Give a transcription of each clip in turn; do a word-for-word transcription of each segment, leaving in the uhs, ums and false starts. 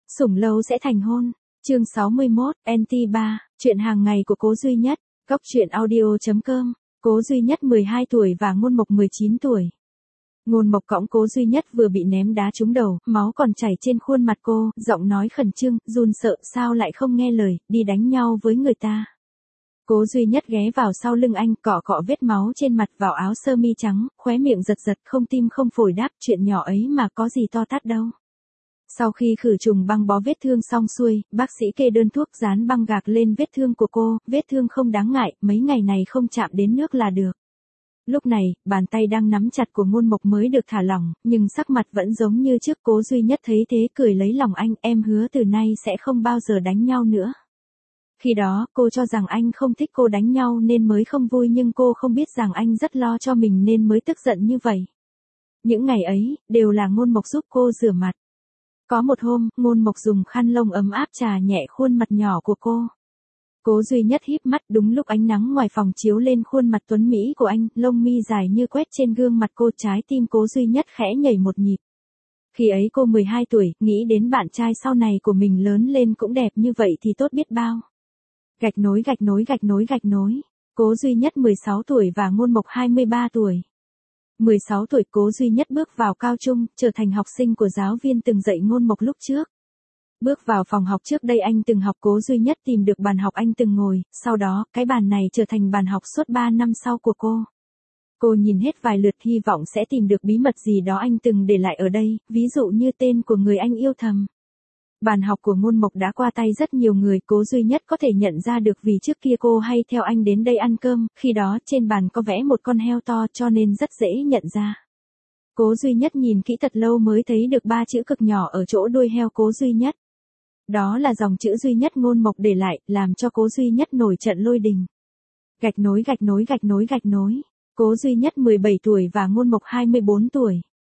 Sủng lâu sẽ thành hôn. Chương sáu mươi mốt, en tê ba, chuyện hàng ngày của Cố Duy Nhất. Cốc truyện audio chấm com. Cố Duy Nhất mười hai tuổi và Ngôn Mộc mười chín tuổi. Ngôn Mộc cõng Cố Duy Nhất vừa bị ném đá trúng đầu, máu còn chảy trên khuôn mặt cô, giọng nói khẩn trương, run sợ, sao lại không nghe lời, đi đánh nhau với người ta. Cố Duy Nhất ghé vào sau lưng anh, cọ cọ vết máu trên mặt vào áo sơ mi trắng, khóe miệng giật giật, không tim không phổi đáp, chuyện nhỏ ấy mà có gì to tát đâu. Sau khi khử trùng băng bó vết thương xong xuôi, bác sĩ kê đơn thuốc dán băng gạc lên vết thương của cô, vết thương không đáng ngại, mấy ngày này không chạm đến nước là được. Lúc này, bàn tay đang nắm chặt của Ngôn Mộc mới được thả lỏng, nhưng sắc mặt vẫn giống như trước. Cố Duy Nhất thấy thế cười lấy lòng anh, em hứa từ nay sẽ không bao giờ đánh nhau nữa. Khi đó, cô cho rằng anh không thích cô đánh nhau nên mới không vui, nhưng cô không biết rằng anh rất lo cho mình nên mới tức giận như vậy. Những ngày ấy, đều là Ngôn Mộc giúp cô rửa mặt. Có một hôm, Ngôn Mộc dùng khăn lông ấm áp chà nhẹ khuôn mặt nhỏ của cô. Cố Duy Nhất híp mắt, đúng lúc ánh nắng ngoài phòng chiếu lên khuôn mặt tuấn mỹ của anh, lông mi dài như quét trên gương mặt cô, trái tim Cố Duy Nhất khẽ nhảy một nhịp. Khi ấy cô mười hai tuổi, nghĩ đến bạn trai sau này của mình lớn lên cũng đẹp như vậy thì tốt biết bao. Gạch nối gạch nối gạch nối gạch nối. Cố Duy Nhất mười sáu tuổi và Ngôn Mộc hai mươi ba tuổi. mười sáu tuổi Cố Duy Nhất bước vào cao trung, trở thành học sinh của giáo viên từng dạy Ngôn Mộc lúc trước. Bước vào phòng học trước đây anh từng học, Cố Duy Nhất tìm được bàn học anh từng ngồi, sau đó, cái bàn này trở thành bàn học suốt ba năm sau của cô. Cô nhìn hết vài lượt hy vọng sẽ tìm được bí mật gì đó anh từng để lại ở đây, ví dụ như tên của người anh yêu thầm. Bàn học của Ngôn Mộc đã qua tay rất nhiều người, Cố Duy Nhất có thể nhận ra được vì trước kia cô hay theo anh đến đây ăn cơm, khi đó trên bàn có vẽ một con heo to cho nên rất dễ nhận ra. Cố Duy Nhất nhìn kỹ thật lâu mới thấy được ba chữ cực nhỏ ở chỗ đuôi heo Cố Duy Nhất. Đó là dòng chữ duy nhất Ngôn Mộc để lại, làm cho Cố Duy Nhất nổi trận lôi đình. Gạch nối gạch nối gạch nối gạch nối. Cố Duy Nhất mười bảy tuổi và Ngôn Mộc hai mươi bốn tuổi.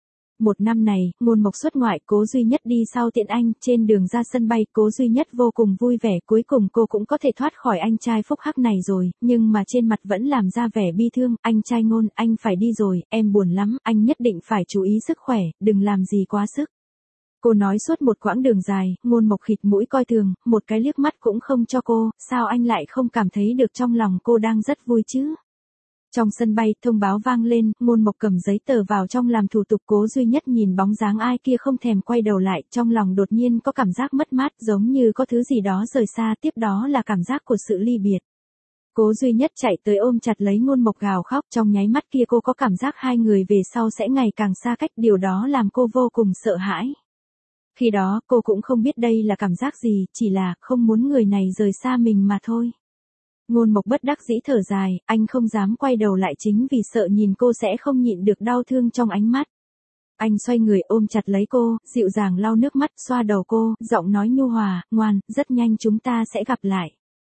Một năm này, Ngôn Mộc xuất ngoại, Cố Duy Nhất đi sau tiện anh, trên đường ra sân bay, Cố Duy Nhất vô cùng vui vẻ, cuối cùng cô cũng có thể thoát khỏi anh trai phúc hắc này rồi, nhưng mà trên mặt vẫn làm ra vẻ bi thương, anh trai Ngôn, anh phải đi rồi, em buồn lắm, anh nhất định phải chú ý sức khỏe, đừng làm gì quá sức. Cô nói suốt một quãng đường dài, Ngôn Mộc khịt mũi coi thường, một cái liếc mắt cũng không cho cô, sao anh lại không cảm thấy được trong lòng cô đang rất vui chứ? Trong sân bay, thông báo vang lên, Ngôn Mộc cầm giấy tờ vào trong làm thủ tục. Cố Duy Nhất nhìn bóng dáng ai kia không thèm quay đầu lại, trong lòng đột nhiên có cảm giác mất mát, giống như có thứ gì đó rời xa, tiếp đó là cảm giác của sự ly biệt. Cố Duy Nhất chạy tới ôm chặt lấy Ngôn Mộc gào khóc, trong nháy mắt kia cô có cảm giác hai người về sau sẽ ngày càng xa cách, điều đó làm cô vô cùng sợ hãi. Khi đó, cô cũng không biết đây là cảm giác gì, chỉ là không muốn người này rời xa mình mà thôi. Ngôn Mộc bất đắc dĩ thở dài, anh không dám quay đầu lại chính vì sợ nhìn cô sẽ không nhịn được đau thương trong ánh mắt. Anh xoay người ôm chặt lấy cô, dịu dàng lau nước mắt, xoa đầu cô, giọng nói nhu hòa, ngoan, rất nhanh chúng ta sẽ gặp lại.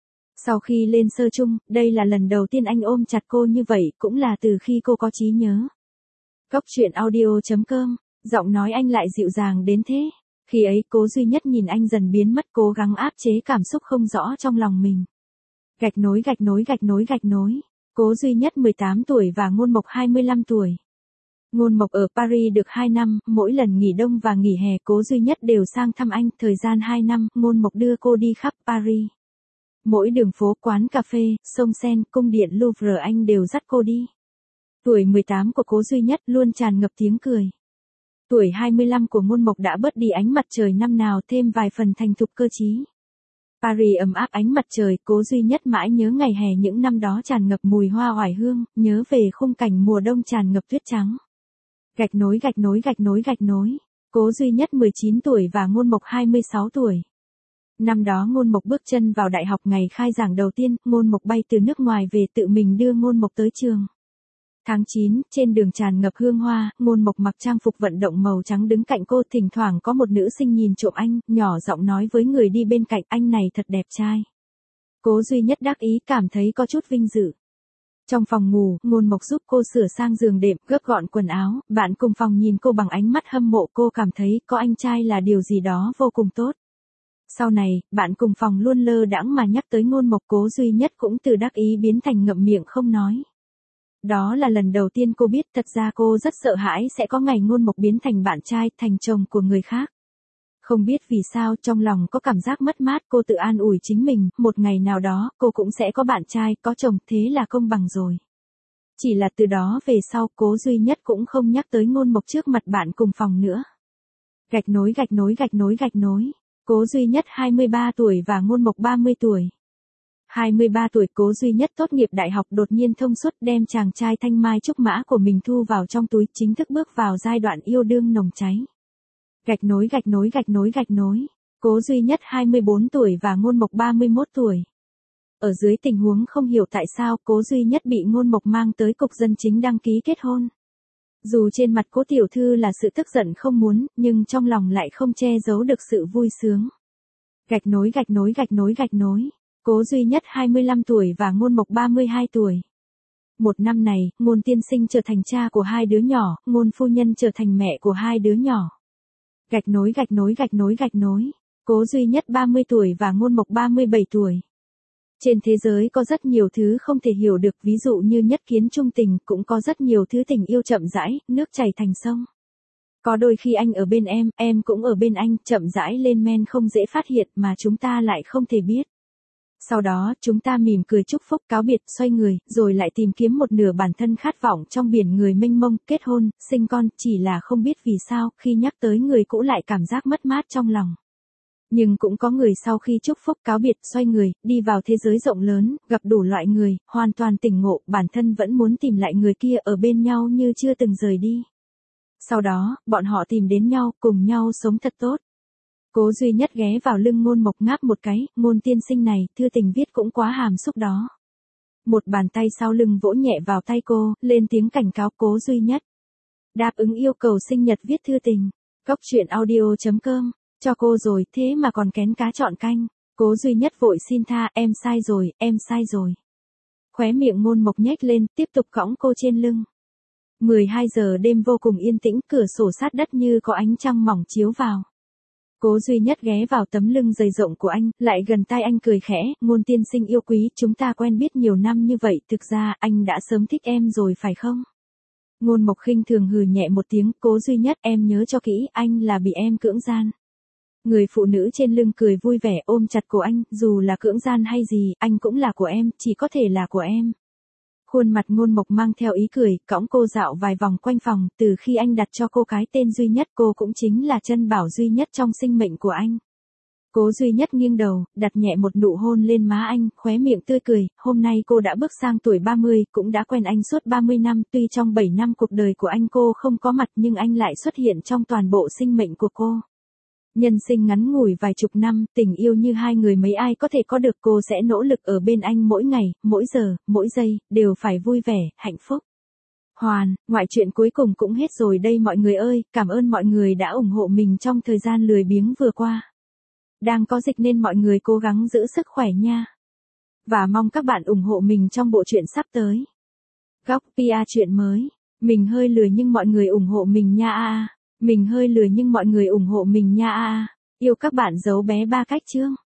Sau khi lên sơ chung, đây là lần đầu tiên anh ôm chặt cô như vậy, cũng là từ khi cô có trí nhớ. Cốc truyện audio chấm com, giọng nói anh lại dịu dàng đến thế. Khi ấy Cố Duy Nhất nhìn anh dần biến mất, cố gắng áp chế cảm xúc không rõ trong lòng mình. Gạch nối gạch nối gạch nối gạch nối. Cố Duy Nhất mười tám tuổi và Ngôn Mộc hai mươi lăm tuổi. Ngôn Mộc ở Paris được hai năm, mỗi lần nghỉ đông và nghỉ hè Cố Duy Nhất đều sang thăm anh, thời gian hai năm, Ngôn Mộc đưa cô đi khắp Paris. Mỗi đường phố, quán cà phê, sông Sen, cung điện Louvre anh đều dắt cô đi. Tuổi mười tám của Cố Duy Nhất luôn tràn ngập tiếng cười. Tuổi hai mươi lăm của Ngôn Mộc đã bớt đi ánh mặt trời năm nào, thêm vài phần thành thục cơ trí. Paris ấm áp ánh mặt trời, Cố Duy Nhất mãi nhớ ngày hè những năm đó tràn ngập mùi hoa oải hương, nhớ về khung cảnh mùa đông tràn ngập tuyết trắng. Gạch nối gạch nối gạch nối gạch nối. Cố Duy Nhất mười chín tuổi và Ngôn Mộc hai mươi sáu tuổi. Năm đó Ngôn Mộc bước chân vào đại học, ngày khai giảng đầu tiên, Ngôn Mộc bay từ nước ngoài về, tự mình đưa Ngôn Mộc tới trường. Tháng chín, trên đường tràn ngập hương hoa, Ngôn Mộc mặc trang phục vận động màu trắng đứng cạnh cô, thỉnh thoảng có một nữ sinh nhìn trộm anh, nhỏ giọng nói với người đi bên cạnh, anh này thật đẹp trai. Cố Duy Nhất đắc ý, cảm thấy có chút vinh dự. Trong phòng ngủ, Ngôn Mộc giúp cô sửa sang giường đệm, gấp gọn quần áo, bạn cùng phòng nhìn cô bằng ánh mắt hâm mộ, cô cảm thấy có anh trai là điều gì đó vô cùng tốt. Sau này, bạn cùng phòng luôn lơ đãng mà nhắc tới Ngôn Mộc, Cố Duy Nhất cũng từ đắc ý biến thành ngậm miệng không nói. Đó là lần đầu tiên cô biết thật ra cô rất sợ hãi sẽ có ngày Ngôn Mộc biến thành bạn trai, thành chồng của người khác. Không biết vì sao trong lòng có cảm giác mất mát, cô tự an ủi chính mình, một ngày nào đó cô cũng sẽ có bạn trai, có chồng, thế là công bằng rồi. Chỉ là từ đó về sau Cố Duy Nhất cũng không nhắc tới Ngôn Mộc trước mặt bạn cùng phòng nữa. Gạch nối gạch nối gạch nối gạch nối. Cố Duy Nhất hai mươi ba tuổi và Ngôn Mộc ba mươi tuổi. hai mươi ba tuổi Cố Duy Nhất tốt nghiệp đại học đột nhiên thông suốt đem chàng trai thanh mai trúc mã của mình thu vào trong túi, chính thức bước vào giai đoạn yêu đương nồng cháy. Gạch nối gạch nối gạch nối gạch nối. Cố Duy Nhất hai mươi bốn tuổi và Ngôn Mộc ba mươi mốt tuổi. Ở dưới tình huống không hiểu tại sao Cố Duy Nhất bị Ngôn Mộc mang tới cục dân chính đăng ký kết hôn. Dù trên mặt Cố tiểu thư là sự tức giận không muốn, nhưng trong lòng lại không che giấu được sự vui sướng. Gạch nối gạch nối gạch nối gạch nối. Cố Duy Nhất hai mươi lăm tuổi và Ngôn Mộc ba mươi hai tuổi. Một năm này, Ngôn tiên sinh trở thành cha của hai đứa nhỏ, Ngôn phu nhân trở thành mẹ của hai đứa nhỏ. Gạch nối gạch nối gạch nối gạch nối. Cố Duy Nhất ba mươi tuổi và Ngôn Mộc ba mươi bảy tuổi. Trên thế giới có rất nhiều thứ không thể hiểu được, ví dụ như nhất kiến chung tình, cũng có rất nhiều thứ tình yêu chậm rãi, nước chảy thành sông. Có đôi khi anh ở bên em, em cũng ở bên anh, chậm rãi lên men không dễ phát hiện mà chúng ta lại không thể biết. Sau đó, chúng ta mỉm cười chúc phúc, cáo biệt, xoay người, rồi lại tìm kiếm một nửa bản thân khát vọng trong biển người mênh mông, kết hôn, sinh con, chỉ là không biết vì sao, khi nhắc tới người cũ lại cảm giác mất mát trong lòng. Nhưng cũng có người sau khi chúc phúc cáo biệt, xoay người, đi vào thế giới rộng lớn, gặp đủ loại người, hoàn toàn tỉnh ngộ, bản thân vẫn muốn tìm lại người kia ở bên nhau như chưa từng rời đi. Sau đó, bọn họ tìm đến nhau, cùng nhau sống thật tốt. Cố Duy Nhất ghé vào lưng Ngôn Mộc ngáp một cái, Ngôn tiên sinh này, thư tình viết cũng quá hàm xúc đó. Một bàn tay sau lưng vỗ nhẹ vào tay cô, lên tiếng cảnh cáo Cố Duy Nhất. Đáp ứng yêu cầu sinh nhật viết thư tình. Cốc truyện audio chấm com. Cho cô rồi, thế mà còn kén cá chọn canh. Cố Duy Nhất vội xin tha, em sai rồi, em sai rồi. Khóe miệng Ngôn Mộc nhếch lên, tiếp tục cõng cô trên lưng. mười hai giờ đêm vô cùng yên tĩnh, cửa sổ sát đất như có ánh trăng mỏng chiếu vào. Cố Duy Nhất ghé vào tấm lưng dày rộng của anh, lại gần tai anh cười khẽ, Ngôn tiên sinh yêu quý, chúng ta quen biết nhiều năm như vậy, thực ra anh đã sớm thích em rồi phải không? Ngôn Mộc khinh thường hừ nhẹ một tiếng, Cố Duy Nhất, em nhớ cho kỹ, anh là bị em cưỡng gian. Người phụ nữ trên lưng cười vui vẻ ôm chặt cổ anh, dù là cưỡng gian hay gì, anh cũng là của em, chỉ có thể là của em. Khuôn mặt Ngôn Mộc mang theo ý cười, cõng cô dạo vài vòng quanh phòng, từ khi anh đặt cho cô cái tên Duy Nhất, cô cũng chính là chân bảo duy nhất trong sinh mệnh của anh. Cố Duy Nhất nghiêng đầu, đặt nhẹ một nụ hôn lên má anh, khóe miệng tươi cười, hôm nay cô đã bước sang tuổi ba mươi, cũng đã quen anh suốt ba mươi năm, tuy trong bảy năm cuộc đời của anh cô không có mặt nhưng anh lại xuất hiện trong toàn bộ sinh mệnh của cô. Nhân sinh ngắn ngủi vài chục năm, tình yêu như hai người mấy ai có thể có được, cô sẽ nỗ lực ở bên anh mỗi ngày, mỗi giờ, mỗi giây, đều phải vui vẻ, hạnh phúc. Hoàn, ngoại truyện cuối cùng cũng hết rồi đây mọi người ơi, cảm ơn mọi người đã ủng hộ mình trong thời gian lười biếng vừa qua. Đang có dịch nên mọi người cố gắng giữ sức khỏe nha. Và mong các bạn ủng hộ mình trong bộ truyện sắp tới. Góc pê a truyện mới, mình hơi lười nhưng mọi người ủng hộ mình nha a a. Mình hơi lười nhưng mọi người ủng hộ mình nha a a. Yêu các bạn dấu bé ba cách chương.